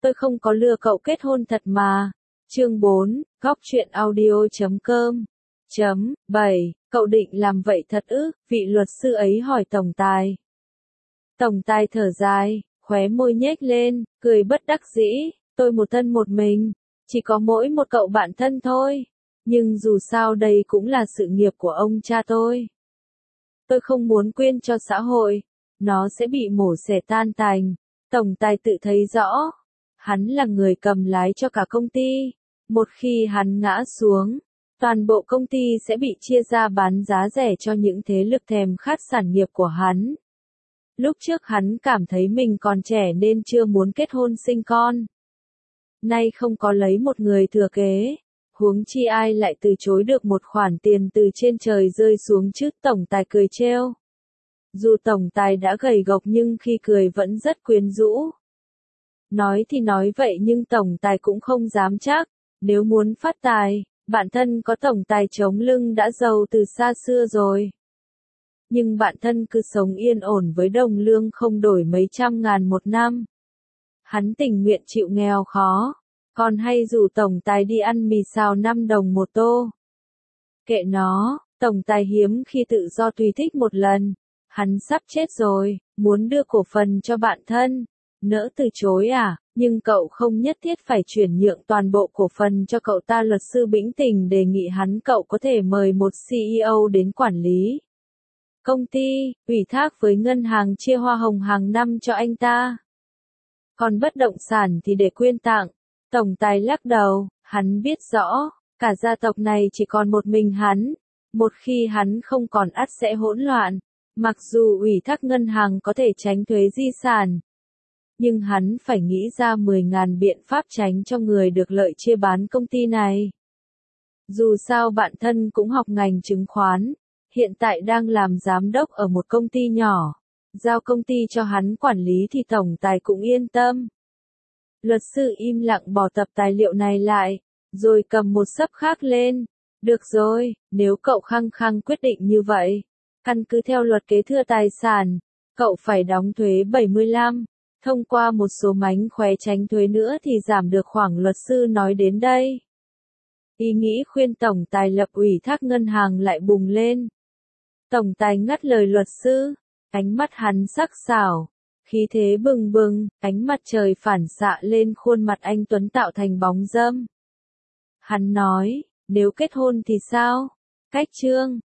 Tôi không có lừa cậu kết hôn thật mà. Chương 4, góc truyện audio.com. 7. Cậu định làm vậy thật ư? Vị luật sư ấy hỏi tổng tài. Tổng tài thở dài, khóe môi nhếch lên, cười bất đắc dĩ. Tôi một thân một mình, chỉ có mỗi một cậu bạn thân thôi. Nhưng dù sao đây cũng là sự nghiệp của ông cha tôi. Tôi không muốn quyên cho xã hội, nó sẽ bị mổ xẻ tan tành. Tổng tài tự thấy rõ, hắn là người cầm lái cho cả công ty. Một khi hắn ngã xuống, toàn bộ công ty sẽ bị chia ra bán giá rẻ cho những thế lực thèm khát sản nghiệp của hắn. Lúc trước hắn cảm thấy mình còn trẻ nên chưa muốn kết hôn sinh con. Nay không có lấy một người thừa kế, huống chi ai lại từ chối được một khoản tiền từ trên trời rơi xuống chứ. Tổng tài cười trêu. Dù tổng tài đã gầy gộc nhưng khi cười vẫn rất quyến rũ. Nói thì nói vậy nhưng tổng tài cũng không dám chắc. Nếu muốn phát tài, bạn thân có tổng tài chống lưng đã giàu từ xa xưa rồi. Nhưng bạn thân cứ sống yên ổn với đồng lương không đổi mấy trăm ngàn một năm. Hắn tình nguyện chịu nghèo khó, còn hay rủ tổng tài đi ăn mì xào 5 đồng một tô. Kệ nó, tổng tài hiếm khi tự do tùy thích một lần. Hắn sắp chết rồi, muốn đưa cổ phần cho bạn thân. Nỡ từ chối à? Nhưng cậu không nhất thiết phải chuyển nhượng toàn bộ cổ phần cho cậu ta. Luật sư Bĩnh Tình đề nghị hắn. Cậu có thể mời một CEO đến quản lý công ty, ủy thác với ngân hàng chia hoa hồng hàng năm cho anh ta. Còn bất động sản thì để quyên tặng. Tổng tài lắc đầu, hắn biết rõ, cả gia tộc này chỉ còn một mình hắn. Một khi hắn không còn ắt sẽ hỗn loạn. Mặc dù ủy thác ngân hàng có thể tránh thuế di sản, nhưng hắn phải nghĩ ra 10.000 biện pháp tránh cho người được lợi chia bán công ty này. Dù sao bạn thân cũng học ngành chứng khoán, hiện tại đang làm giám đốc ở một công ty nhỏ. Giao công ty cho hắn quản lý thì tổng tài cũng yên tâm. Luật sư im lặng bỏ tập tài liệu này lại, rồi cầm một xấp khác lên. Được rồi, nếu cậu khăng khăng quyết định như vậy, căn cứ theo luật kế thừa tài sản, cậu phải đóng thuế 75. Thông qua một số mánh khóe tránh thuế nữa thì giảm được khoảng. Luật sư nói đến đây, ý nghĩ khuyên tổng tài lập ủy thác ngân hàng lại bùng lên. Tổng tài ngắt lời luật sư, ánh mắt hắn sắc sảo, khí thế bừng bừng, ánh mặt trời phản xạ lên khuôn mặt anh tuấn tạo thành bóng râm. Hắn nói, nếu kết hôn thì sao? Cách chương